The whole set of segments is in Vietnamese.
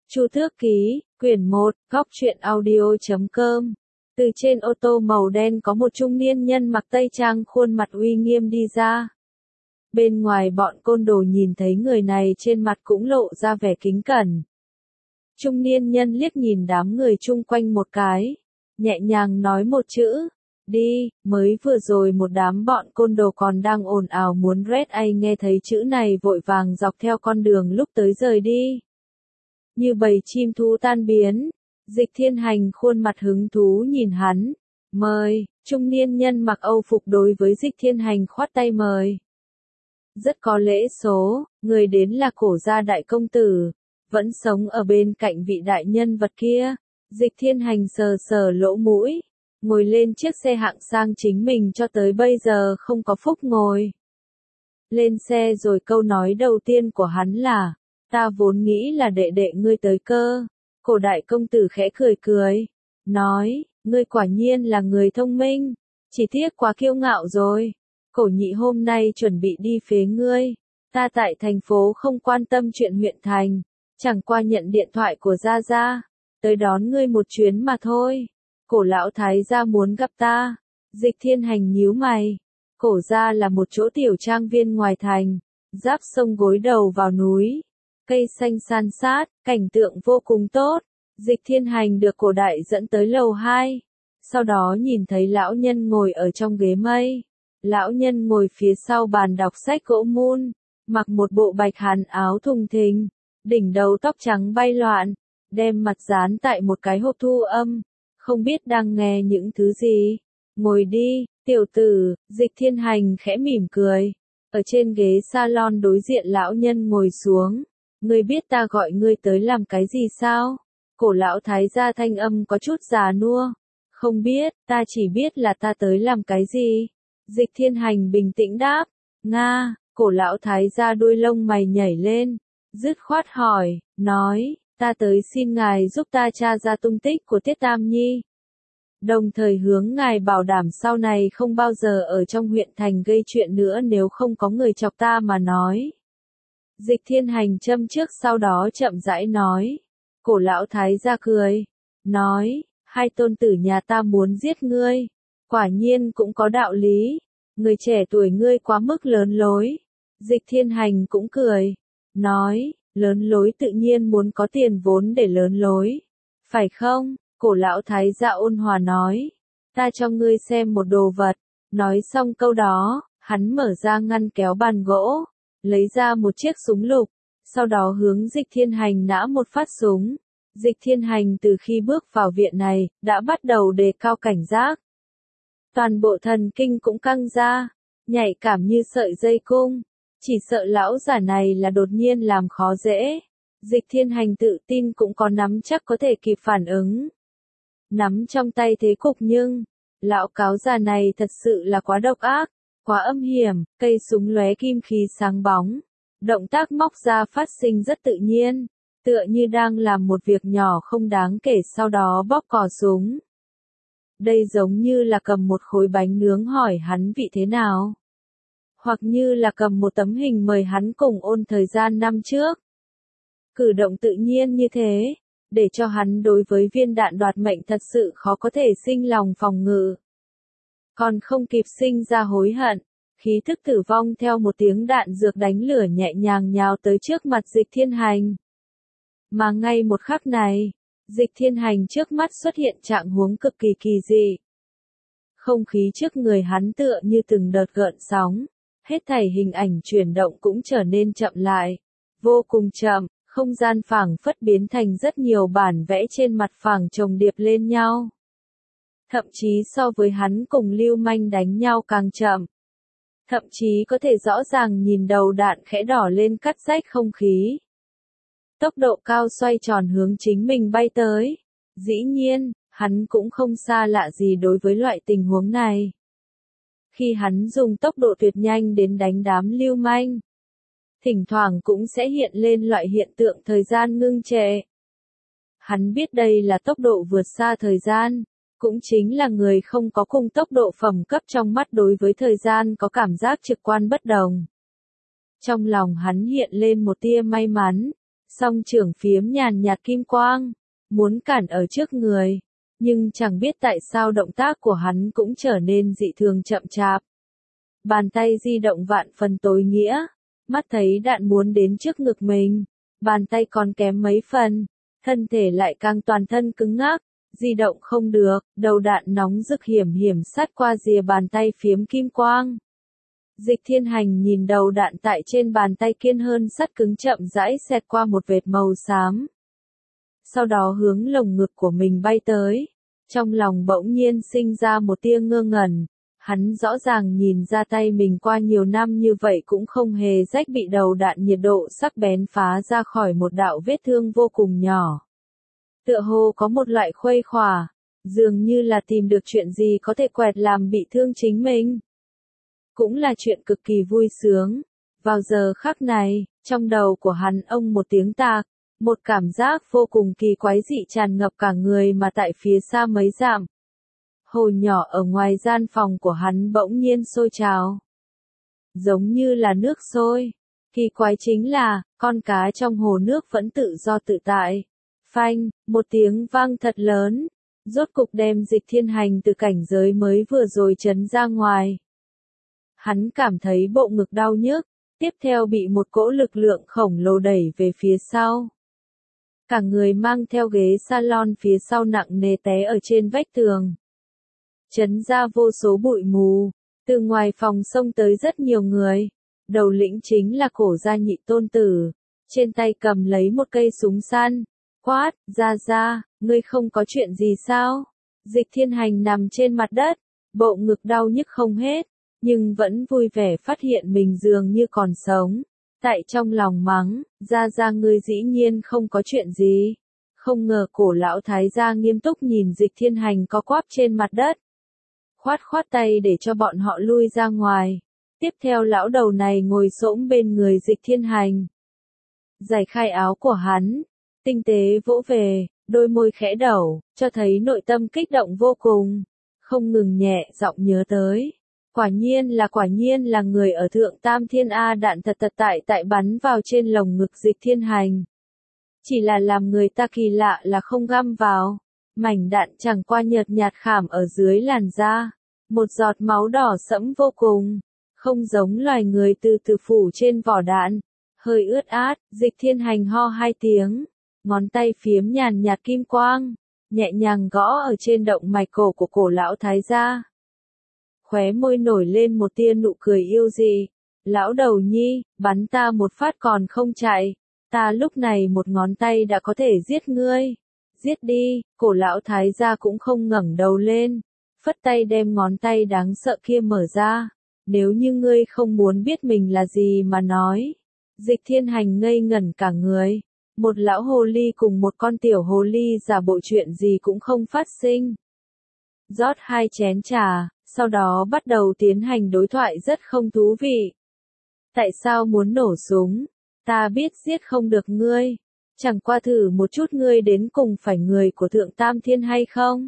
Chu Tước Ký, quyển 1, góc truyện audio.com. Từ trên ô tô màu đen có một trung niên nhân mặc tây trang khuôn mặt uy nghiêm đi ra. Bên ngoài bọn côn đồ nhìn thấy người này trên mặt cũng lộ ra vẻ kính cẩn. Trung niên nhân liếc nhìn đám người chung quanh một cái, nhẹ nhàng nói một chữ, đi. Mới vừa rồi một đám bọn côn đồ còn đang ồn ào muốn Red A nghe thấy chữ này vội vàng dọc theo con đường lúc tới rời đi. Như bầy chim thú tan biến, Dịch Thiên Hành khuôn mặt hứng thú nhìn hắn, mời. Trung niên nhân mặc Âu phục đối với Dịch Thiên Hành khoát tay mời. Rất có lễ số, người đến là Cổ gia đại công tử, vẫn sống ở bên cạnh vị đại nhân vật kia. Dịch Thiên Hành sờ sờ lỗ mũi, ngồi lên chiếc xe hạng sang chính mình cho tới bây giờ không có phúc ngồi. Lên xe rồi câu nói đầu tiên của hắn là, ta vốn nghĩ là đệ đệ ngươi tới cơ. Cổ đại công tử khẽ cười cười, nói, ngươi quả nhiên là người thông minh, chỉ tiếc quá kiêu ngạo rồi. Cổ nhị hôm nay chuẩn bị đi phế ngươi, ta tại thành phố không quan tâm chuyện huyện thành, chẳng qua nhận điện thoại của Gia Gia, tới đón ngươi một chuyến mà thôi. Cổ lão thái gia muốn gặp ta. Dịch Thiên Hành nhíu mày. Cổ gia là một chỗ tiểu trang viên ngoài thành, giáp sông gối đầu vào núi, cây xanh san sát, cảnh tượng vô cùng tốt. Dịch Thiên Hành được cổ đại dẫn tới lầu 2, sau đó nhìn thấy lão nhân ngồi ở trong ghế mây. Lão nhân ngồi phía sau bàn đọc sách gỗ mun, mặc một bộ bạch hàn áo thùng thình, đỉnh đầu tóc trắng bay loạn, đem mặt dán tại một cái hộp thu âm, không biết đang nghe những thứ gì. Ngồi đi, tiểu tử. Dịch Thiên Hành khẽ mỉm cười, ở trên ghế salon đối diện lão nhân ngồi xuống. Ngươi biết ta gọi ngươi tới làm cái gì sao? Cổ lão thái gia thanh âm có chút già nua. Không biết, ta chỉ biết là ta tới làm cái gì. Dịch Thiên Hành bình tĩnh đáp. Nga. Cổ lão thái gia đuôi lông mày nhảy lên, dứt khoát hỏi, nói, ta tới xin ngài giúp ta tra ra tung tích của Tiết Tam Nhi, đồng thời hướng ngài bảo đảm sau này không bao giờ ở trong huyện thành gây chuyện nữa nếu không có người chọc ta mà nói. Dịch Thiên Hành châm trước sau đó chậm rãi nói. Cổ lão thái gia cười, nói, hai tôn tử nhà ta muốn giết ngươi, quả nhiên cũng có đạo lý, người trẻ tuổi ngươi quá mức lớn lối. Dịch Thiên Hành cũng cười, nói, lớn lối tự nhiên muốn có tiền vốn để lớn lối, phải không? Cổ lão thái gia ôn hòa nói, ta cho ngươi xem một đồ vật. Nói xong câu đó, hắn mở ra ngăn kéo bàn gỗ, lấy ra một chiếc súng lục, sau đó hướng Dịch Thiên Hành nã một phát súng. Dịch Thiên Hành từ khi bước vào viện này, đã bắt đầu đề cao cảnh giác. Toàn bộ thần kinh cũng căng ra, nhạy cảm như sợi dây cung, chỉ sợ lão giả này là đột nhiên làm khó dễ. Dịch Thiên Hành tự tin cũng có nắm chắc có thể kịp phản ứng. Nắm trong tay thế cục nhưng, lão cáo già này thật sự là quá độc ác, quá âm hiểm. Cây súng lóe kim khí sáng bóng, động tác móc ra phát sinh rất tự nhiên, tựa như đang làm một việc nhỏ không đáng kể sau đó bóp cò súng. Đây giống như là cầm một khối bánh nướng hỏi hắn vị thế nào, hoặc như là cầm một tấm hình mời hắn cùng ôn thời gian năm trước. Cử động tự nhiên như thế, để cho hắn đối với viên đạn đoạt mệnh thật sự khó có thể sinh lòng phòng ngự. Còn không kịp sinh ra hối hận, khí thức tử vong theo một tiếng đạn dược đánh lửa nhẹ nhàng nhào tới trước mặt Dịch Thiên Hành. Mà ngay một khắc này, Dịch Thiên Hành trước mắt xuất hiện trạng huống cực kỳ kỳ dị. Không khí trước người hắn tựa như từng đợt gợn sóng, hết thảy hình ảnh chuyển động cũng trở nên chậm lại, vô cùng chậm. Không gian phảng phất biến thành rất nhiều bản vẽ trên mặt phẳng chồng điệp lên nhau. Thậm chí so với hắn cùng lưu manh đánh nhau càng chậm. Thậm chí có thể rõ ràng nhìn đầu đạn khẽ đỏ lên cắt rách không khí. Tốc độ cao xoay tròn hướng chính mình bay tới. Dĩ nhiên, hắn cũng không xa lạ gì đối với loại tình huống này. Khi hắn dùng tốc độ tuyệt nhanh đến đánh đám lưu manh, thỉnh thoảng cũng sẽ hiện lên loại hiện tượng thời gian ngưng trệ. Hắn biết đây là tốc độ vượt xa thời gian, cũng chính là người không có cùng tốc độ phẩm cấp trong mắt đối với thời gian có cảm giác trực quan bất đồng. Trong lòng hắn hiện lên một tia may mắn, Song trưởng phiếm nhàn nhạt kim quang, muốn cản ở trước người, nhưng chẳng biết tại sao động tác của hắn cũng trở nên dị thường chậm chạp. Bàn tay di động vạn phần tối nghĩa, mắt thấy đạn muốn đến trước ngực mình, bàn tay còn kém mấy phần, thân thể lại càng toàn thân cứng ngắc, di động không được, đầu đạn nóng rực hiểm hiểm sát qua rìa bàn tay phiếm kim quang. Dịch Thiên Hành nhìn đầu đạn tại trên bàn tay kiên hơn sắt cứng chậm rãi xẹt qua một vệt màu xám. Sau đó hướng lồng ngực của mình bay tới, trong lòng bỗng nhiên sinh ra một tia ngơ ngẩn. Hắn rõ ràng nhìn ra tay mình qua nhiều năm như vậy cũng không hề rách bị đầu đạn nhiệt độ sắc bén phá ra khỏi một đạo vết thương vô cùng nhỏ. Tựa hồ có một loại khuây khỏa, dường như là tìm được chuyện gì có thể quẹt làm bị thương chính mình. Cũng là chuyện cực kỳ vui sướng. Vào giờ khắc này, trong đầu của hắn ông một tiếng tạc, một cảm giác vô cùng kỳ quái dị tràn ngập cả người mà tại phía xa mấy dặm. Hồ nhỏ ở ngoài gian phòng của hắn bỗng nhiên sôi trào. Giống như là nước sôi. Kỳ quái chính là, con cá trong hồ nước vẫn tự do tự tại. Phanh, một tiếng vang thật lớn, rốt cục đem Dịch Thiên Hành từ cảnh giới mới vừa rồi trấn ra ngoài. Hắn cảm thấy bộ ngực đau nhức, tiếp theo bị một cỗ lực lượng khổng lồ đẩy về phía sau. Cả người mang theo ghế salon phía sau nặng nề té ở trên vách tường. Chấn ra vô số bụi mù, từ ngoài phòng xông tới rất nhiều người. Đầu lĩnh chính là Cổ gia nhị tôn tử, trên tay cầm lấy một cây súng săn, quát, ra, ngươi không có chuyện gì sao? Dịch Thiên Hành nằm trên mặt đất, bộ ngực đau nhức không hết, nhưng vẫn vui vẻ phát hiện mình dường như còn sống. Tại trong lòng mắng, ra ngươi dĩ nhiên không có chuyện gì. Không ngờ Cổ lão thái gia nghiêm túc nhìn Dịch Thiên Hành co quắp trên mặt đất. Khoát tay để cho bọn họ lui ra ngoài. Tiếp theo lão đầu này ngồi xổm bên người Dịch Thiên Hành. Giải khai áo của hắn, tinh tế vỗ về, đôi môi khẽ đẩu, cho thấy nội tâm kích động vô cùng. Không ngừng nhẹ giọng nhớ tới. Quả nhiên là người ở Thượng Tam Thiên A đạn thật tại bắn vào trên lồng ngực Dịch Thiên Hành. Chỉ là làm người ta kỳ lạ là không găm vào. Mảnh đạn chẳng qua nhợt nhạt khảm ở dưới làn da. Một giọt máu đỏ sẫm vô cùng. Không giống loài người từ phủ trên vỏ đạn. Hơi ướt át, Dịch Thiên Hành ho hai tiếng. Ngón tay phiếm nhàn nhạt kim quang. Nhẹ nhàng gõ ở trên động mạch cổ của Cổ lão thái gia. Khóe môi nổi lên một tia nụ cười yêu dị. Lão đầu nhi, bắn ta một phát còn không chạy. Ta lúc này một ngón tay đã có thể giết ngươi. Giết đi, Cổ lão thái gia cũng không ngẩng đầu lên. Phất tay đem ngón tay đáng sợ kia mở ra. Nếu như ngươi không muốn biết mình là gì mà nói. Dịch Thiên Hành ngây ngẩn cả người. Một lão hồ ly cùng một con tiểu hồ ly giả bộ chuyện gì cũng không phát sinh. Rót 2 chén trà, sau đó bắt đầu tiến hành đối thoại rất không thú vị. Tại sao muốn nổ súng? Ta biết giết không được ngươi. Chẳng qua thử một chút ngươi đến cùng phải người của Thượng Tam Thiên hay không?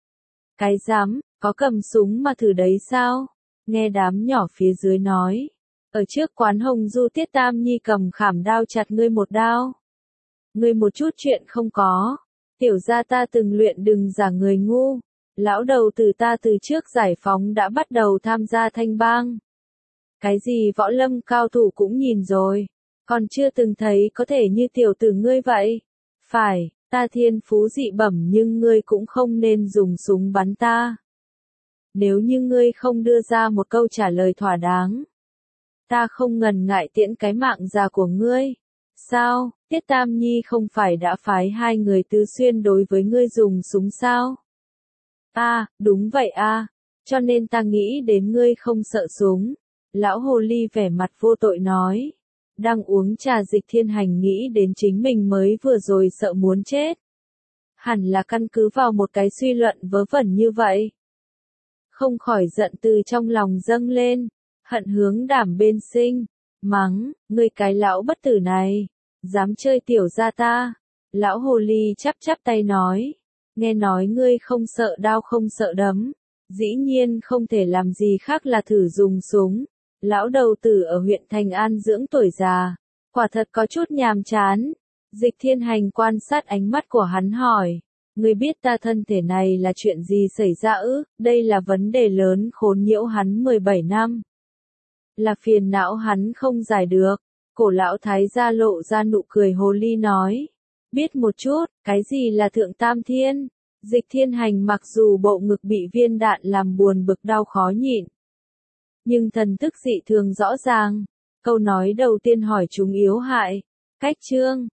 Cái dám, có cầm súng mà thử đấy sao? Nghe đám nhỏ phía dưới nói. Ở trước quán Hồng Du Tiết Tam Nhi cầm khảm đao chặt ngươi một đao. Ngươi một chút chuyện không có. Tiểu gia ta từng luyện đừng giả người ngu. Lão đầu tử ta từ trước giải phóng đã bắt đầu tham gia thanh bang. Cái gì võ lâm cao thủ cũng nhìn rồi. Còn chưa từng thấy có thể như tiểu tử ngươi vậy. Phải, ta thiên phú dị bẩm nhưng ngươi cũng không nên dùng súng bắn ta. Nếu như ngươi không đưa ra một câu trả lời thỏa đáng. Ta không ngần ngại tiễn cái mạng già của ngươi. Sao, Tiết Tam Nhi không phải đã phái 2 người Tứ Xuyên đối với ngươi dùng súng sao? Đúng vậy cho nên ta nghĩ đến ngươi không sợ súng. Lão hồ ly vẻ mặt vô tội nói. Đang uống trà Dịch Thiên Hành nghĩ đến chính mình mới vừa rồi sợ muốn chết. Hẳn là căn cứ vào một cái suy luận vớ vẩn như vậy. Không khỏi giận từ trong lòng dâng lên, hận hướng Đảm bên sinh, mắng, ngươi cái lão bất tử này, dám chơi tiểu gia ta. Lão hồ ly chắp tay nói, nghe nói ngươi không sợ đao không sợ đấm, dĩ nhiên không thể làm gì khác là thử dùng súng. Lão đầu tử ở huyện Thành An dưỡng tuổi già, quả thật có chút nhàm chán. Dịch Thiên Hành quan sát ánh mắt của hắn hỏi. Ngươi biết ta thân thể này là chuyện gì xảy ra ư? Đây là vấn đề lớn khốn nhiễu hắn 17 năm. Là phiền não hắn không giải được. Cổ lão thái gia lộ ra nụ cười hồ ly nói. Biết một chút, cái gì là thượng tam thiên? Dịch Thiên Hành mặc dù bộ ngực bị viên đạn làm buồn bực đau khó nhịn. Nhưng thần thức dị thường rõ ràng. Câu nói đầu tiên hỏi chúng yếu hại. Cách chương.